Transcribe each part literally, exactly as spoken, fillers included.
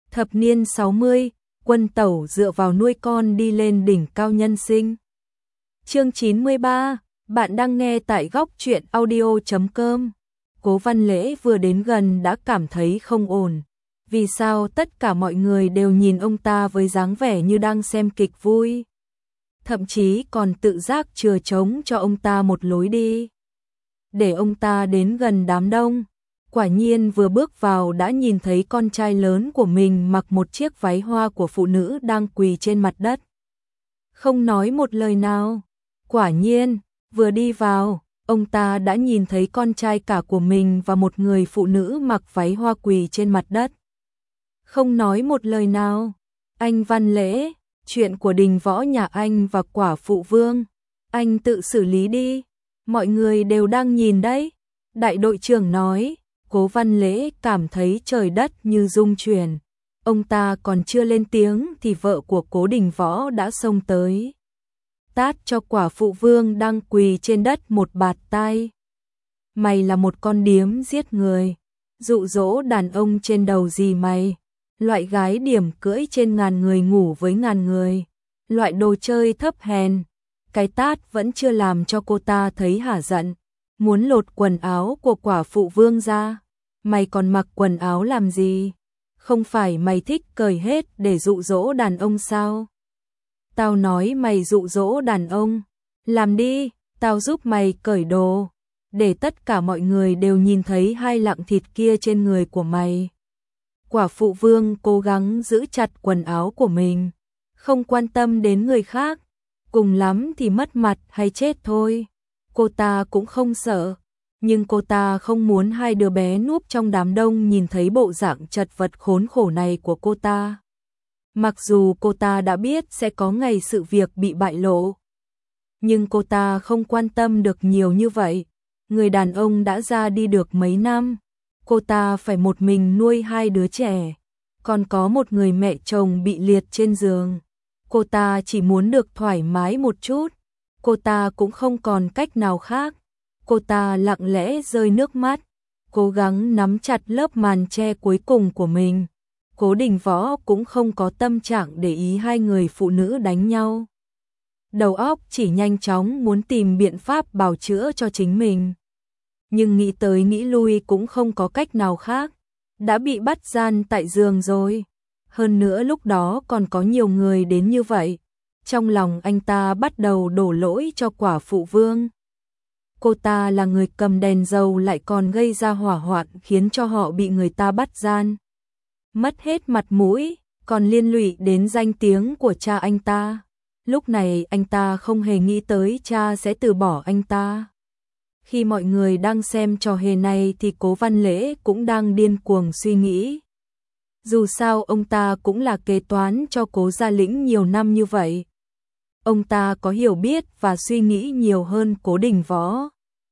Thập niên sáu mươi, Quân Tẩu dựa vào nuôi con đi lên đỉnh cao nhân sinh. Chương chín mươi ba, bạn đang nghe tại góc truyện audio chấm com. Cố Văn Lễ vừa đến gần đã cảm thấy không ổn. Vì sao tất cả mọi người đều nhìn ông ta với dáng vẻ như đang xem kịch vui? Thậm chí còn tự giác chừa trống cho ông ta một lối đi. Để ông ta đến gần đám đông. Quả nhiên vừa bước vào đã nhìn thấy con trai lớn của mình mặc một chiếc váy hoa của phụ nữ đang quỳ trên mặt đất. Không nói một lời nào. Quả nhiên, vừa đi vào, ông ta đã nhìn thấy con trai cả của mình và một người phụ nữ mặc váy hoa quỳ trên mặt đất. Không nói một lời nào. Anh Văn Lễ, chuyện của đình võ nhà anh và quả phụ Vương, anh tự xử lý đi. Mọi người đều đang nhìn đấy. Đại đội trưởng nói. Cố Văn Lễ cảm thấy trời đất như rung chuyển. Ông ta còn chưa lên tiếng thì vợ của Cố Đình Võ đã xông tới. Tát cho quả phụ Vương đang quỳ trên đất một bạt tai. Mày là một con điếm giết người. Dụ dỗ đàn ông trên đầu gì mày? Loại gái điểm cưỡi trên ngàn người ngủ với ngàn người. Loại đồ chơi thấp hèn. Cái tát vẫn chưa làm cho cô ta thấy hả giận. Muốn lột quần áo của quả phụ Vương ra. Mày còn mặc quần áo làm gì? Không phải mày thích cởi hết để dụ dỗ đàn ông sao? Tao nói mày dụ dỗ đàn ông. Làm đi, tao giúp mày cởi đồ. Để tất cả mọi người đều nhìn thấy hai lạng thịt kia trên người của mày. Quả phụ Vương cố gắng giữ chặt quần áo của mình. Không quan tâm đến người khác. Cùng lắm thì mất mặt hay chết thôi. Cô ta cũng không sợ. Nhưng cô ta không muốn hai đứa bé núp trong đám đông nhìn thấy bộ dạng chật vật khốn khổ này của cô ta. Mặc dù cô ta đã biết sẽ có ngày sự việc bị bại lộ. Nhưng cô ta không quan tâm được nhiều như vậy. Người đàn ông đã ra đi được mấy năm. Cô ta phải một mình nuôi hai đứa trẻ. Còn có một người mẹ chồng bị liệt trên giường. Cô ta chỉ muốn được thoải mái một chút. Cô ta cũng không còn cách nào khác. Cô ta lặng lẽ rơi nước mắt, cố gắng nắm chặt lớp màn che cuối cùng của mình. Cố Đình Võ cũng không có tâm trạng để ý hai người phụ nữ đánh nhau. Đầu óc chỉ nhanh chóng muốn tìm biện pháp bào chữa cho chính mình. Nhưng nghĩ tới nghĩ lui cũng không có cách nào khác. Đã bị bắt gian tại giường rồi. Hơn nữa lúc đó còn có nhiều người đến như vậy. Trong lòng anh ta bắt đầu đổ lỗi cho quả phụ Vương. Cô ta là người cầm đèn dầu lại còn gây ra hỏa hoạn khiến cho họ bị người ta bắt gian. Mất hết mặt mũi, còn liên lụy đến danh tiếng của cha anh ta. Lúc này anh ta không hề nghĩ tới cha sẽ từ bỏ anh ta. Khi mọi người đang xem trò hề này thì Cố Văn Lễ cũng đang điên cuồng suy nghĩ. Dù sao ông ta cũng là kế toán cho Cố Gia Lĩnh nhiều năm như vậy. Ông ta có hiểu biết và suy nghĩ nhiều hơn Cố Đình Võ.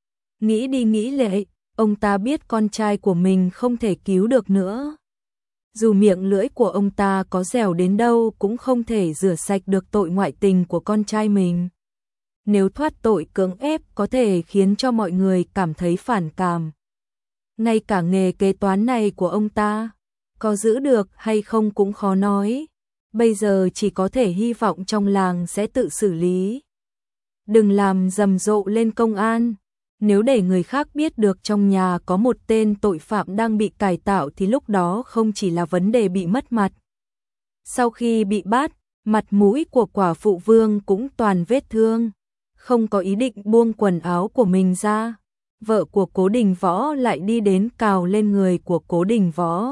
Nghĩ đi nghĩ lại, ông ta biết con trai của mình không thể cứu được nữa. Dù miệng lưỡi của ông ta có dẻo đến đâu cũng không thể rửa sạch được tội ngoại tình của con trai mình. Nếu thoát tội cưỡng ép có thể khiến cho mọi người cảm thấy phản cảm. Ngay cả nghề kế toán này của ông ta, có giữ được hay không cũng khó nói. Bây giờ chỉ có thể hy vọng trong làng sẽ tự xử lý. Đừng làm rầm rộ lên công an. Nếu để người khác biết được trong nhà có một tên tội phạm đang bị cải tạo thì lúc đó không chỉ là vấn đề bị mất mặt. Sau khi bị bắt, mặt mũi của quả phụ Vương cũng toàn vết thương. Không có ý định buông quần áo của mình ra. Vợ của Cố Đình Võ lại đi đến cào lên người của Cố Đình Võ.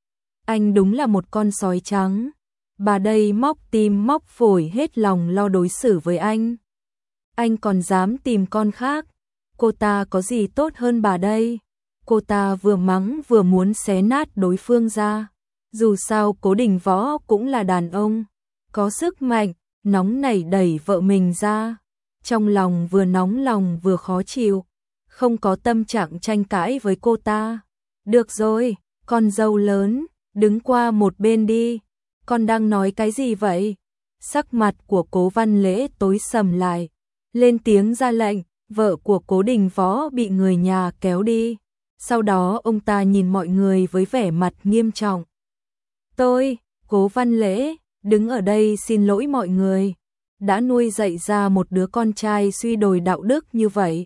Anh đúng là một con sói trắng. Bà đây móc tim móc phổi hết lòng lo đối xử với anh. Anh còn dám tìm con khác. Cô ta có gì tốt hơn bà đây? Cô ta vừa mắng vừa muốn xé nát đối phương ra. Dù sao Cố Đình Võ cũng là đàn ông. Có sức mạnh, nóng nảy đẩy vợ mình ra. Trong lòng vừa nóng lòng vừa khó chịu. Không có tâm trạng tranh cãi với cô ta. Được rồi, con dâu lớn, đứng qua một bên đi. Con đang nói cái gì vậy? Sắc mặt của Cố Văn Lễ tối sầm lại. Lên tiếng ra lệnh, vợ của Cố Đình Võ bị người nhà kéo đi. Sau đó ông ta nhìn mọi người với vẻ mặt nghiêm trọng. Tôi, Cố Văn Lễ, đứng ở đây xin lỗi mọi người, đã nuôi dạy ra một đứa con trai suy đồi đạo đức như vậy.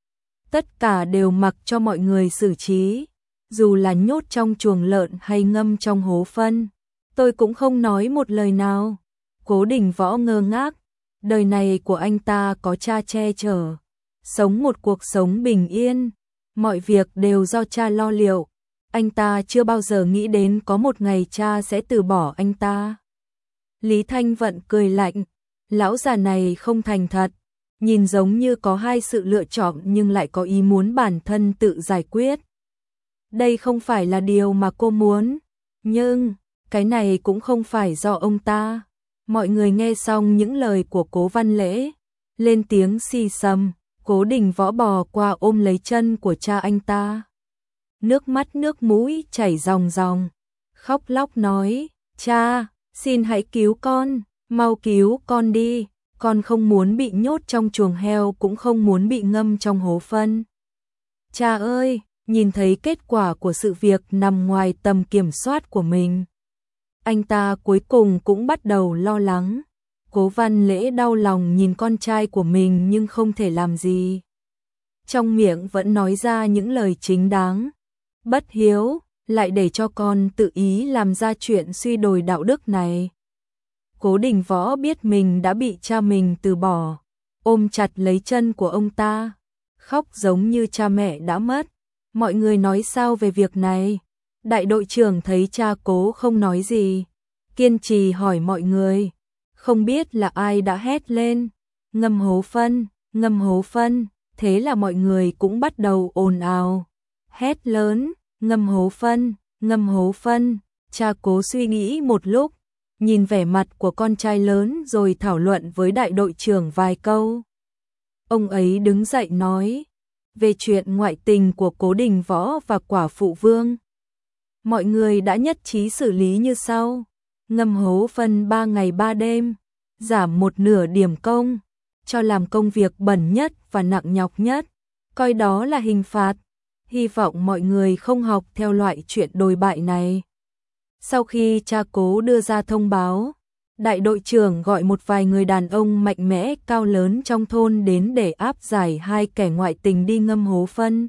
Tất cả đều mặc cho mọi người xử trí, dù là nhốt trong chuồng lợn hay ngâm trong hố phân. Tôi cũng không nói một lời nào. Cố Đình Võ ngơ ngác, đời này của anh ta có cha che chở, sống một cuộc sống bình yên, mọi việc đều do cha lo liệu. Anh ta chưa bao giờ nghĩ đến có một ngày cha sẽ từ bỏ anh ta. Lý Thanh Vận cười lạnh, lão già này không thành thật, nhìn giống như có hai sự lựa chọn nhưng lại có ý muốn bản thân tự giải quyết. Đây không phải là điều mà cô muốn, nhưng cái này cũng không phải do ông ta. Mọi người nghe xong những lời của Cố Văn Lễ, lên tiếng xì xầm. Cố Đình Võ bò qua ôm lấy chân của cha anh ta. Nước mắt nước mũi chảy ròng ròng, khóc lóc nói, cha, xin hãy cứu con, mau cứu con đi, con không muốn bị nhốt trong chuồng heo cũng không muốn bị ngâm trong hố phân. Cha ơi, nhìn thấy kết quả của sự việc nằm ngoài tầm kiểm soát của mình. Anh ta cuối cùng cũng bắt đầu lo lắng. Cố Văn Lễ đau lòng nhìn con trai của mình nhưng không thể làm gì. Trong miệng vẫn nói ra những lời chính đáng. Bất hiếu, lại để cho con tự ý làm ra chuyện suy đồi đạo đức này. Cố Đình Võ biết mình đã bị cha mình từ bỏ, ôm chặt lấy chân của ông ta, khóc giống như cha mẹ đã mất. Mọi người nói sao về việc này? Đại đội trưởng thấy cha Cố không nói gì, kiên trì hỏi mọi người. Không biết là ai đã hét lên, ngâm hố phân, ngâm hố phân, thế là mọi người cũng bắt đầu ồn ào, hét lớn, ngâm hố phân, ngâm hố phân. Cha Cố suy nghĩ một lúc, nhìn vẻ mặt của con trai lớn rồi thảo luận với đại đội trưởng vài câu. Ông ấy đứng dậy nói, về chuyện ngoại tình của Cố Đình Võ và quả phụ Vương. Mọi người đã nhất trí xử lý như sau. Ngâm hố phân ba ngày ba đêm, giảm một nửa điểm công, cho làm công việc bẩn nhất và nặng nhọc nhất, coi đó là hình phạt. Hy vọng mọi người không học theo loại chuyện đồi bại này. Sau khi cha Cố đưa ra thông báo, đại đội trưởng gọi một vài người đàn ông mạnh mẽ cao lớn trong thôn đến để áp giải hai kẻ ngoại tình đi ngâm hố phân.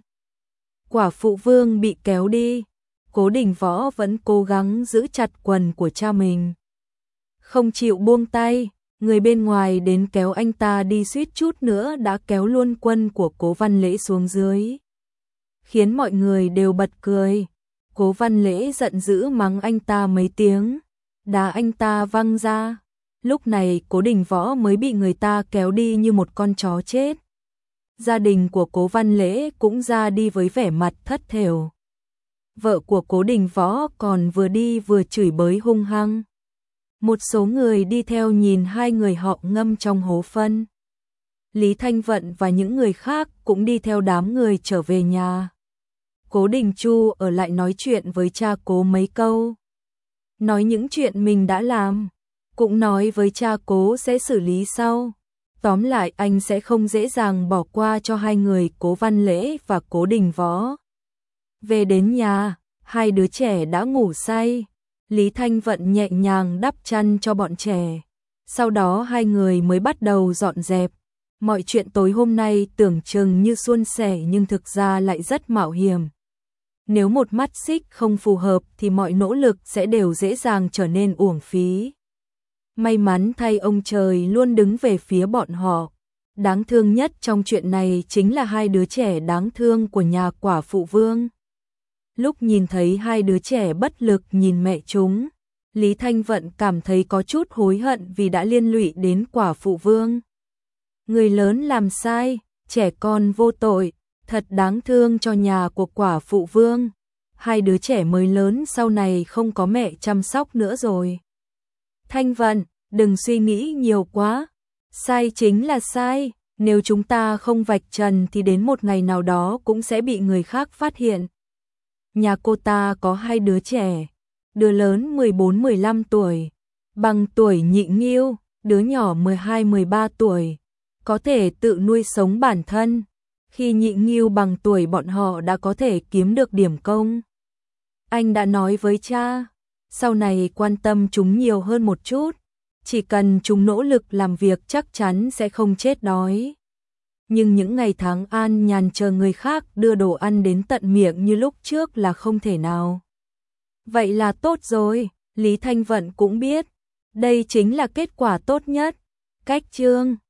Quả phụ Vương bị kéo đi. Cố Đình Võ vẫn cố gắng giữ chặt quần của cha mình, không chịu buông tay. Người bên ngoài đến kéo anh ta đi suýt chút nữa đã kéo luôn quân của Cố Văn Lễ xuống dưới, khiến mọi người đều bật cười. Cố Văn Lễ giận dữ mắng anh ta mấy tiếng, đá anh ta văng ra. Lúc này Cố Đình Võ mới bị người ta kéo đi như một con chó chết. Gia đình của Cố Văn Lễ cũng ra đi với vẻ mặt thất thểu. Vợ của Cố Đình Võ còn vừa đi vừa chửi bới hung hăng. Một số người đi theo nhìn hai người họ ngâm trong hố phân. Lý Thanh Vận và những người khác cũng đi theo đám người trở về nhà. Cố Đình Chu ở lại nói chuyện với cha Cố mấy câu, nói những chuyện mình đã làm, cũng nói với cha Cố sẽ xử lý sau. Tóm lại anh sẽ không dễ dàng bỏ qua cho hai người Cố Văn Lễ và Cố Đình Võ. Về đến nhà, hai đứa trẻ đã ngủ say. Lý Thanh Vận nhẹ nhàng đắp chăn cho bọn trẻ. Sau đó hai người mới bắt đầu dọn dẹp. Mọi chuyện tối hôm nay tưởng chừng như suôn sẻ nhưng thực ra lại rất mạo hiểm. Nếu một mắt xích không phù hợp thì mọi nỗ lực sẽ đều dễ dàng trở nên uổng phí. May mắn thay ông trời luôn đứng về phía bọn họ. Đáng thương nhất trong chuyện này chính là hai đứa trẻ đáng thương của nhà quả phụ Vương. Lúc nhìn thấy hai đứa trẻ bất lực nhìn mẹ chúng, Lý Thanh Vận cảm thấy có chút hối hận vì đã liên lụy đến quả phụ Vương. Người lớn làm sai, trẻ con vô tội, thật đáng thương cho nhà của quả phụ Vương. Hai đứa trẻ mới lớn sau này không có mẹ chăm sóc nữa rồi. Thanh Vận, đừng suy nghĩ nhiều quá. Sai chính là sai, nếu chúng ta không vạch trần thì đến một ngày nào đó cũng sẽ bị người khác phát hiện. Nhà cô ta có hai đứa trẻ, đứa lớn mười bốn mười lăm tuổi, bằng tuổi Nhị Nghiêu, đứa nhỏ mười hai mười ba tuổi, có thể tự nuôi sống bản thân. Khi Nhị Nghiêu bằng tuổi bọn họ đã có thể kiếm được điểm công. Anh đã nói với cha, sau này quan tâm chúng nhiều hơn một chút, chỉ cần chúng nỗ lực làm việc chắc chắn sẽ không chết đói. Nhưng những ngày tháng an nhàn chờ người khác đưa đồ ăn đến tận miệng như lúc trước là không thể nào. Vậy là tốt rồi, Lý Thanh Vận cũng biết, đây chính là kết quả tốt nhất. Cách chương